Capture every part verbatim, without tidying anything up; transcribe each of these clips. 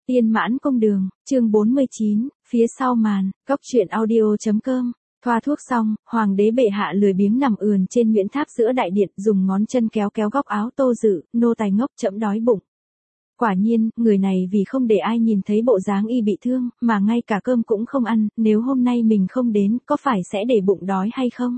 Tiên Mãn Cung Đường, chương bốn mươi chín, phía sau màn, cốc truyện audio.com. Thoa thuốc xong, hoàng đế bệ hạ lười biếng nằm ườn trên nhuyễn tháp giữa đại điện, dùng ngón chân kéo kéo góc áo Tô Dự, nô tài ngốc trẫm đói bụng. Quả nhiên, người này vì không để ai nhìn thấy bộ dáng y bị thương, mà ngay cả cơm cũng không ăn, nếu hôm nay mình không đến, có phải sẽ để bụng đói hay không?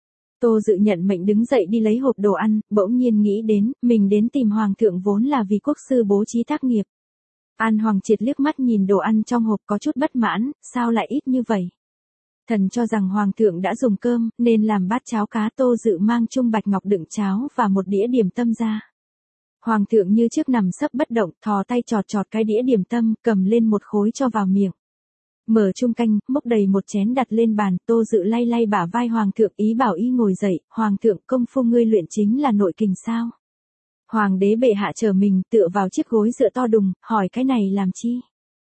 Tô Dự nhận mệnh đứng dậy đi lấy hộp đồ ăn, bỗng nhiên nghĩ đến, mình đến tìm hoàng thượng vốn là vì quốc sư bố trí tác nghiệp. An Hoàng Triệt liếc mắt nhìn đồ ăn trong hộp có chút bất mãn, sao lại ít như vậy? Thần cho rằng hoàng thượng đã dùng cơm, nên làm bát cháo cá. Tô Dự mang chung bạch ngọc đựng cháo và một đĩa điểm tâm ra. Hoàng thượng như trước nằm sấp bất động, thò tay chọt chọt cái đĩa điểm tâm, cầm lên một khối cho vào miệng. Mở chung canh, múc đầy một chén đặt lên bàn. Tô Dự lay lay bả vai hoàng thượng, ý bảo y ngồi dậy. Hoàng thượng, công phu ngươi luyện chính là nội kình sao? Hoàng đế bệ hạ chờ mình, tựa vào chiếc gối dựa to đùng, hỏi cái này làm chi?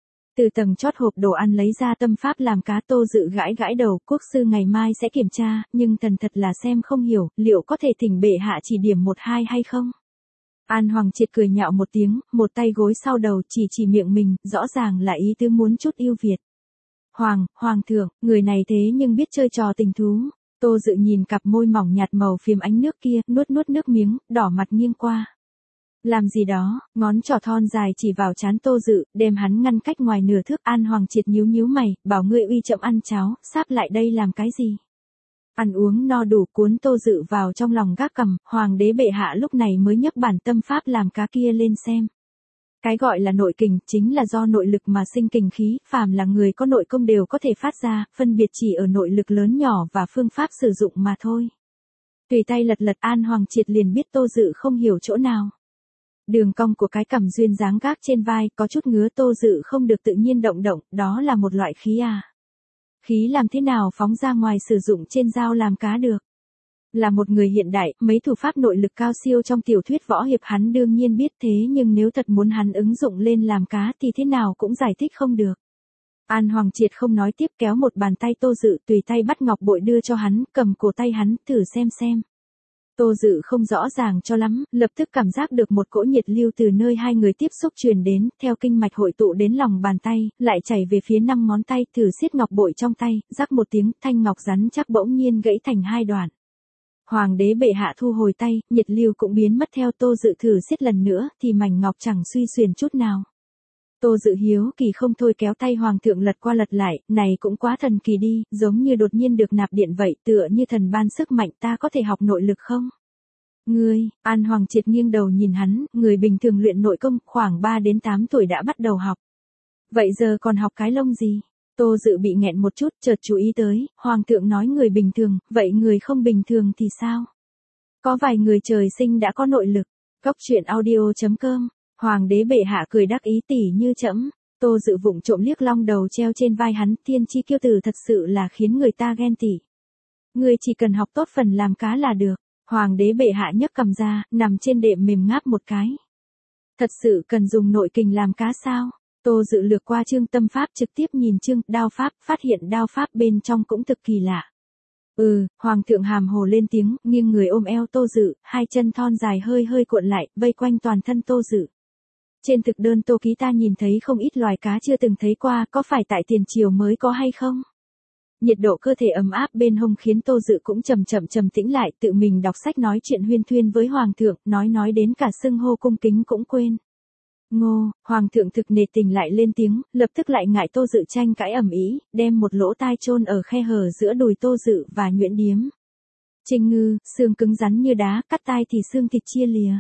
Từ tầng chót hộp đồ ăn lấy ra tâm pháp làm cá. Tô Dự gãi gãi đầu, quốc sư ngày mai sẽ kiểm tra, nhưng thần thật là xem không hiểu, liệu có thể thỉnh bệ hạ chỉ điểm một hai hay không? An Hoàng Triệt cười nhạo một tiếng, một tay gối sau đầu, chỉ chỉ miệng mình, rõ ràng là ý tứ muốn chút yêu Việt. Hoàng, Hoàng thượng, người này thế nhưng biết chơi trò tình thú. Tô Dự nhìn cặp môi mỏng nhạt màu phiếm ánh nước kia, nuốt nuốt nước miếng, đỏ mặt nghiêng qua. Làm gì đó, ngón trỏ thon dài chỉ vào trán Tô Dự, đem hắn ngăn cách ngoài nửa thước. An Hoàng Triệt nhíu nhíu mày, bảo ngươi uy chậm ăn cháo, sáp lại đây làm cái gì? Ăn uống no đủ, cuốn Tô Dự vào trong lòng gác cằm. Hoàng đế bệ hạ lúc này mới nhấc bản tâm pháp làm cá kia lên xem. Cái gọi là nội kình, chính là do nội lực mà sinh kình khí, phàm là người có nội công đều có thể phát ra, phân biệt chỉ ở nội lực lớn nhỏ và phương pháp sử dụng mà thôi. Tùy tay lật lật, An Hoàng Triệt liền biết Tô Dự không hiểu chỗ nào. Đường cong của cái cằm duyên dáng gác trên vai, có chút ngứa. Tô Dự không được tự nhiên động động, đó là một loại khí à. Khí làm thế nào phóng ra ngoài sử dụng trên dao làm cá được? Là một người hiện đại, mấy thủ pháp nội lực cao siêu trong tiểu thuyết võ hiệp hắn đương nhiên biết, thế nhưng nếu thật muốn hắn ứng dụng lên làm cá thì thế nào cũng giải thích không được. An Hoàng Triệt không nói tiếp, kéo một bàn tay Tô Dự, tùy tay bắt ngọc bội đưa cho hắn, cầm cổ tay hắn, thử xem xem. Tô Dự không rõ ràng cho lắm, lập tức cảm giác được một cỗ nhiệt lưu từ nơi hai người tiếp xúc truyền đến, theo kinh mạch hội tụ đến lòng bàn tay, lại chảy về phía năm ngón tay, thử siết ngọc bội trong tay, rắc một tiếng, thanh ngọc rắn chắc bỗng nhiên gãy thành hai đoạn. Hoàng đế bệ hạ thu hồi tay, nhiệt lưu cũng biến mất theo. Tô Dự thử siết lần nữa, thì mảnh ngọc chẳng suy xuyển chút nào. Tô Dự hiếu kỳ không thôi kéo tay hoàng thượng lật qua lật lại, này cũng quá thần kỳ đi, giống như đột nhiên được nạp điện vậy, tựa như thần ban sức mạnh. Ta có thể học nội lực không? Ngươi, An Hoàng Triệt nghiêng đầu nhìn hắn, người bình thường luyện nội công khoảng ba đến tám tuổi đã bắt đầu học. Vậy giờ còn học cái lông gì? Tô Dự bị nghẹn một chút, chợt chú ý tới, hoàng thượng nói người bình thường, vậy người không bình thường thì sao? Có vài người trời sinh đã có nội lực. Cốc truyện audio.com. Hoàng đế bệ hạ cười đắc ý, tỉ như trẫm. Tô Dự vụng trộm liếc long đầu treo trên vai hắn, thiên chi kiêu tử thật sự là khiến người ta ghen tỉ. Người chỉ cần học tốt phần làm cá là được. Hoàng đế bệ hạ nhấc cầm ra, nằm trên đệm mềm ngáp một cái. Thật sự cần dùng nội kình làm cá sao? Tô Dự lược qua chương tâm pháp, trực tiếp nhìn chương đao pháp, phát hiện đao pháp bên trong cũng cực kỳ lạ. Ừ, hoàng thượng hàm hồ lên tiếng, nghiêng người ôm eo Tô Dự, hai chân thon dài hơi hơi cuộn lại, vây quanh toàn thân Tô Dự. Trên thực đơn Tô Ký ta nhìn thấy không ít loài cá chưa từng thấy qua, có phải tại tiền triều mới có hay không? Nhiệt độ cơ thể ấm áp bên hông khiến Tô Dự cũng chậm chậm trầm tĩnh lại, tự mình đọc sách nói chuyện huyên thuyên với hoàng thượng, nói nói đến cả xưng hô cung kính cũng quên. Ngô, hoàng thượng thực nề tình lại lên tiếng, lập tức lại ngại Tô Dự tranh cãi ầm ĩ, đem một lỗ tai chôn ở khe hở giữa đùi Tô Dự và nhuyễn điếm. Trinh ngư, xương cứng rắn như đá, cắt tai thì xương thịt chia lìa.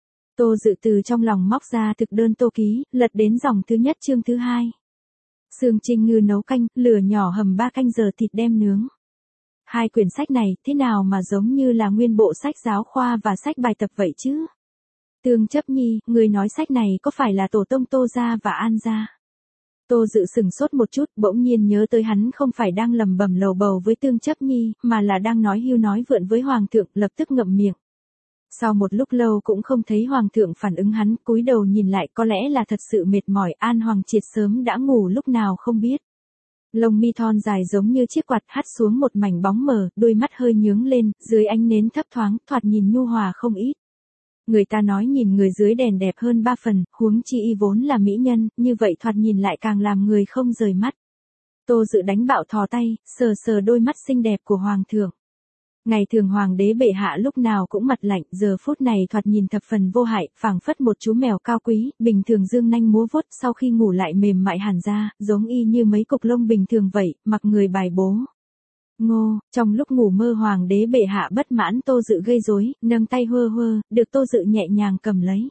Tô Dự từ trong lòng móc ra thực đơn Tô Ký, lật đến dòng thứ nhất chương thứ hai. Xương trinh ngư nấu canh, lửa nhỏ hầm ba canh giờ thịt đem nướng. Hai quyển sách này, thế nào mà giống như là nguyên bộ sách giáo khoa và sách bài tập vậy chứ? Tương Chấp Nhi, người nói sách này có phải là tổ tông Tô gia và An gia? Tô Dự sừng sốt một chút, bỗng nhiên nhớ tới hắn không phải đang lầm bầm lầu bầu với Tương Chấp Nhi, mà là đang nói hưu nói vượn với hoàng thượng, lập tức ngậm miệng. Sau một lúc lâu cũng không thấy hoàng thượng phản ứng hắn, cúi đầu nhìn lại, có lẽ là thật sự mệt mỏi. An Hoàng Triệt sớm đã ngủ lúc nào không biết. Lông mi thon dài giống như chiếc quạt hắt xuống một mảnh bóng mờ, đôi mắt hơi nhướng lên, dưới ánh nến thấp thoáng, thoạt nhìn nhu hòa không ít. Người ta nói nhìn người dưới đèn đẹp hơn ba phần, huống chi y vốn là mỹ nhân, như vậy thoạt nhìn lại càng làm người không rời mắt. Tô Dự đánh bạo thò tay, sờ sờ đôi mắt xinh đẹp của hoàng thượng. Ngày thường hoàng đế bệ hạ lúc nào cũng mặt lạnh, giờ phút này thoạt nhìn thập phần vô hại, phảng phất một chú mèo cao quý, bình thường dương nanh múa vuốt, sau khi ngủ lại mềm mại hẳn ra, giống y như mấy cục lông bình thường vậy, mặc người bài bố. Ngô, trong lúc ngủ mơ hoàng đế bệ hạ bất mãn Tô Dự gây rối, nâng tay hơ hơ, được Tô Dự nhẹ nhàng cầm lấy.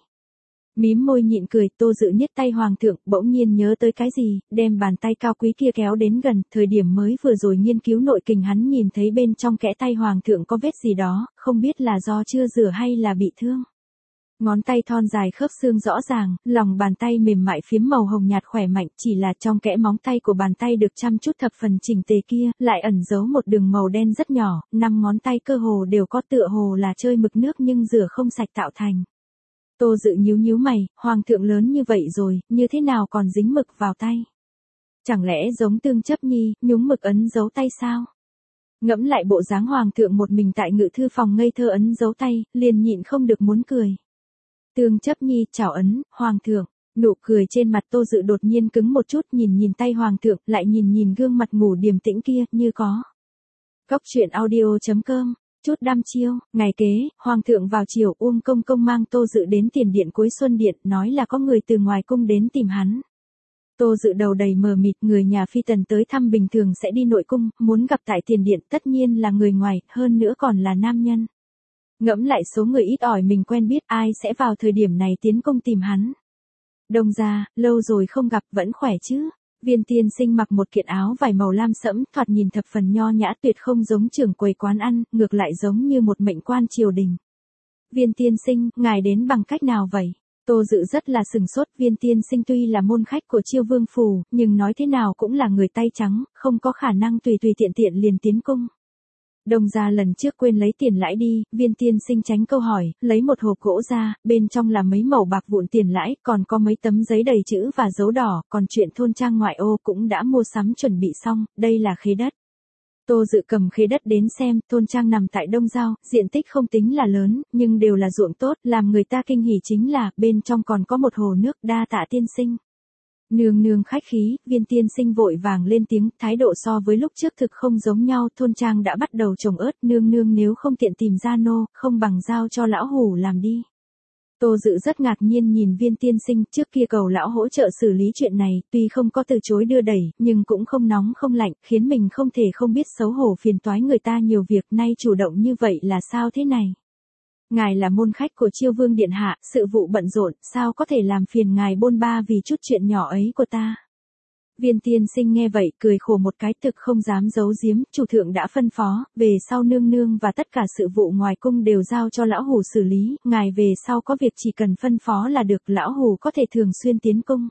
Mím môi nhịn cười, Tô Dự nhếch tay hoàng thượng, bỗng nhiên nhớ tới cái gì, đem bàn tay cao quý kia kéo đến gần, thời điểm mới vừa rồi nghiên cứu nội kình hắn nhìn thấy bên trong kẽ tay hoàng thượng có vết gì đó, không biết là do chưa rửa hay là bị thương. Ngón tay thon dài khớp xương rõ ràng, lòng bàn tay mềm mại phiếm màu hồng nhạt khỏe mạnh, chỉ là trong kẽ móng tay của bàn tay được chăm chút thập phần chỉnh tề kia, lại ẩn giấu một đường màu đen rất nhỏ, năm ngón tay cơ hồ đều có tựa hồ là chơi mực nước nhưng rửa không sạch tạo thành. Tô Dự nhíu nhíu mày, hoàng thượng lớn như vậy rồi, như thế nào còn dính mực vào tay? Chẳng lẽ giống Tương Chấp Nhi, nhúng mực ấn dấu tay sao? Ngẫm lại bộ dáng hoàng thượng một mình tại ngự thư phòng ngây thơ ấn dấu tay, liền nhịn không được muốn cười. Tương Chấp Nhi chào ấn, hoàng thượng, nụ cười trên mặt Tô Dự đột nhiên cứng một chút, nhìn nhìn tay hoàng thượng, lại nhìn nhìn gương mặt ngủ điềm tĩnh kia, như có. Cóc truyện audio chấm com, chút đăm chiêu, ngày kế, hoàng thượng vào chiều, Uông Công Công mang Tô Dự đến tiền điện cuối Xuân Điện, nói là có người từ ngoài cung đến tìm hắn. Tô Dự đầu đầy mờ mịt, người nhà phi tần tới thăm bình thường sẽ đi nội cung, muốn gặp tại tiền điện tất nhiên là người ngoài, hơn nữa còn là nam nhân. Ngẫm lại số người ít ỏi mình quen biết, ai sẽ vào thời điểm này tiến công tìm hắn. Đông gia, lâu rồi không gặp, vẫn khỏe chứ? Viên tiên sinh mặc một kiện áo vải màu lam sẫm, thoạt nhìn thập phần nho nhã, tuyệt không giống trưởng quầy quán ăn, ngược lại giống như một mệnh quan triều đình. Viên tiên sinh, ngài đến bằng cách nào vậy? Tô Dự rất là sừng sốt, viên tiên sinh tuy là môn khách của Chiêu Vương phủ, nhưng nói thế nào cũng là người tay trắng, không có khả năng tùy tùy tiện tiện liền tiến cung. Đông gia lần trước quên lấy tiền lãi đi, viên tiên sinh tránh câu hỏi, lấy một hộp gỗ ra, bên trong là mấy mẩu bạc vụn tiền lãi, còn có mấy tấm giấy đầy chữ và dấu đỏ, còn chuyện thôn trang ngoại ô cũng đã mua sắm chuẩn bị xong, đây là khế đất. Tô Dự cầm khế đất đến xem, thôn trang nằm tại Đông Giao, diện tích không tính là lớn, nhưng đều là ruộng tốt, làm người ta kinh hỉ chính là, bên trong còn có một hồ nước, đa tạ tiên sinh. Nương nương khách khí, viên tiên sinh vội vàng lên tiếng, thái độ so với lúc trước thực không giống nhau, thôn trang đã bắt đầu trồng ớt, nương nương nếu không tiện tìm ra nô, không bằng giao cho lão hủ làm đi. Tô Dự rất ngạc nhiên nhìn viên tiên sinh, trước kia cầu lão hỗ trợ xử lý chuyện này, tuy không có từ chối đưa đẩy, nhưng cũng không nóng không lạnh, khiến mình không thể không biết xấu hổ phiền toái người ta nhiều việc, nay chủ động như vậy là sao thế này? Ngài là môn khách của Chiêu Vương điện hạ, sự vụ bận rộn, sao có thể làm phiền ngài bôn ba vì chút chuyện nhỏ ấy của ta? Viên tiên sinh nghe vậy, cười khổ một cái, thực không dám giấu giếm, chủ thượng đã phân phó, về sau nương nương và tất cả sự vụ ngoài cung đều giao cho lão hủ xử lý, ngài về sau có việc chỉ cần phân phó là được, lão hủ có thể thường xuyên tiến cung.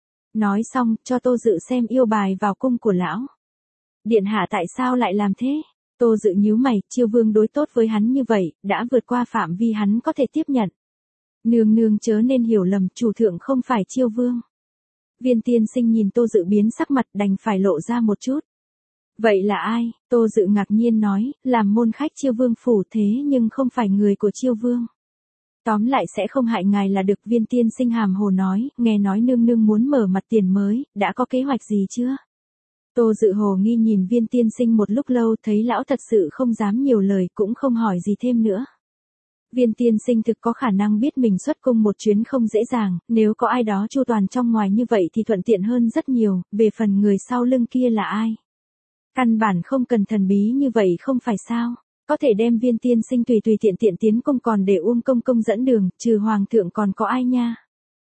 Nói xong, cho Tô Dự xem yêu bài vào cung của lão. Điện hạ tại sao lại làm thế? Tô Dự nhíu mày, Chiêu Vương đối tốt với hắn như vậy, đã vượt qua phạm vi hắn có thể tiếp nhận. Nương nương chớ nên hiểu lầm, chủ thượng không phải Chiêu Vương. Viên tiên sinh nhìn Tô Dự biến sắc mặt, đành phải lộ ra một chút. Vậy là ai? Tô Dự ngạc nhiên nói, làm môn khách Chiêu Vương phủ thế nhưng không phải người của Chiêu Vương. Tóm lại sẽ không hại ngài là được, viên tiên sinh hàm hồ nói, nghe nói nương nương muốn mở mặt tiền mới, đã có kế hoạch gì chưa? Tô Dự hồ nghi nhìn viên tiên sinh một lúc lâu, thấy lão thật sự không dám nhiều lời, cũng không hỏi gì thêm nữa. Viên tiên sinh thực có khả năng biết mình xuất cung một chuyến không dễ dàng, nếu có ai đó chu toàn trong ngoài như vậy thì thuận tiện hơn rất nhiều, về phần người sau lưng kia là ai? Căn bản không cần thần bí như vậy không phải sao? Có thể đem viên tiên sinh tùy tùy tiện tiện tiến cung, còn để Uông Công Công dẫn đường, trừ hoàng thượng còn có ai nha?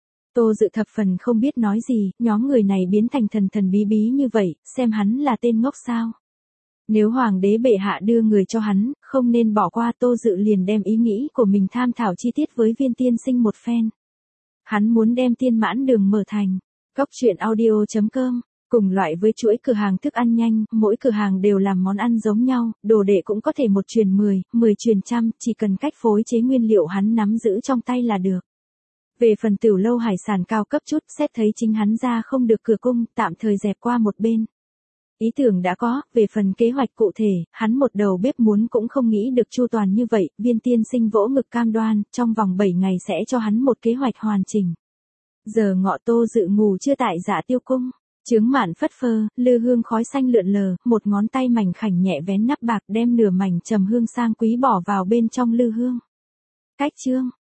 Tô Dự thập phần không biết nói gì, nhóm người này biến thành thần thần bí bí như vậy, xem hắn là tên ngốc sao? Nếu hoàng đế bệ hạ đưa người cho hắn, không nên bỏ qua. Tô Dự liền đem ý nghĩ của mình tham thảo chi tiết với viên tiên sinh một phen. Hắn muốn đem Tiên Mãn Đường mở thành cóc truyện audio chấm com, cùng loại với chuỗi cửa hàng thức ăn nhanh, mỗi cửa hàng đều làm món ăn giống nhau, đồ đệ cũng có thể một truyền mười, mười truyền trăm, chỉ cần cách phối chế nguyên liệu hắn nắm giữ trong tay là được. Về phần tiểu lâu hải sản cao cấp chút, xét thấy chính hắn ra không được cửa cung, tạm thời dẹp qua một bên. Ý tưởng đã có, về phần kế hoạch cụ thể, hắn một đầu bếp muốn cũng không nghĩ được chu toàn như vậy, Viên tiên sinh vỗ ngực cam đoan, trong vòng bảy ngày sẽ cho hắn một kế hoạch hoàn chỉnh. Giờ ngọ Tô Dự ngủ chưa tại Dạ Tiêu cung, chướng mạn phất phơ, lư hương khói xanh lượn lờ, một ngón tay mảnh khảnh nhẹ vén nắp bạc đem nửa mảnh trầm hương sang quý bỏ vào bên trong lư hương. Cách chương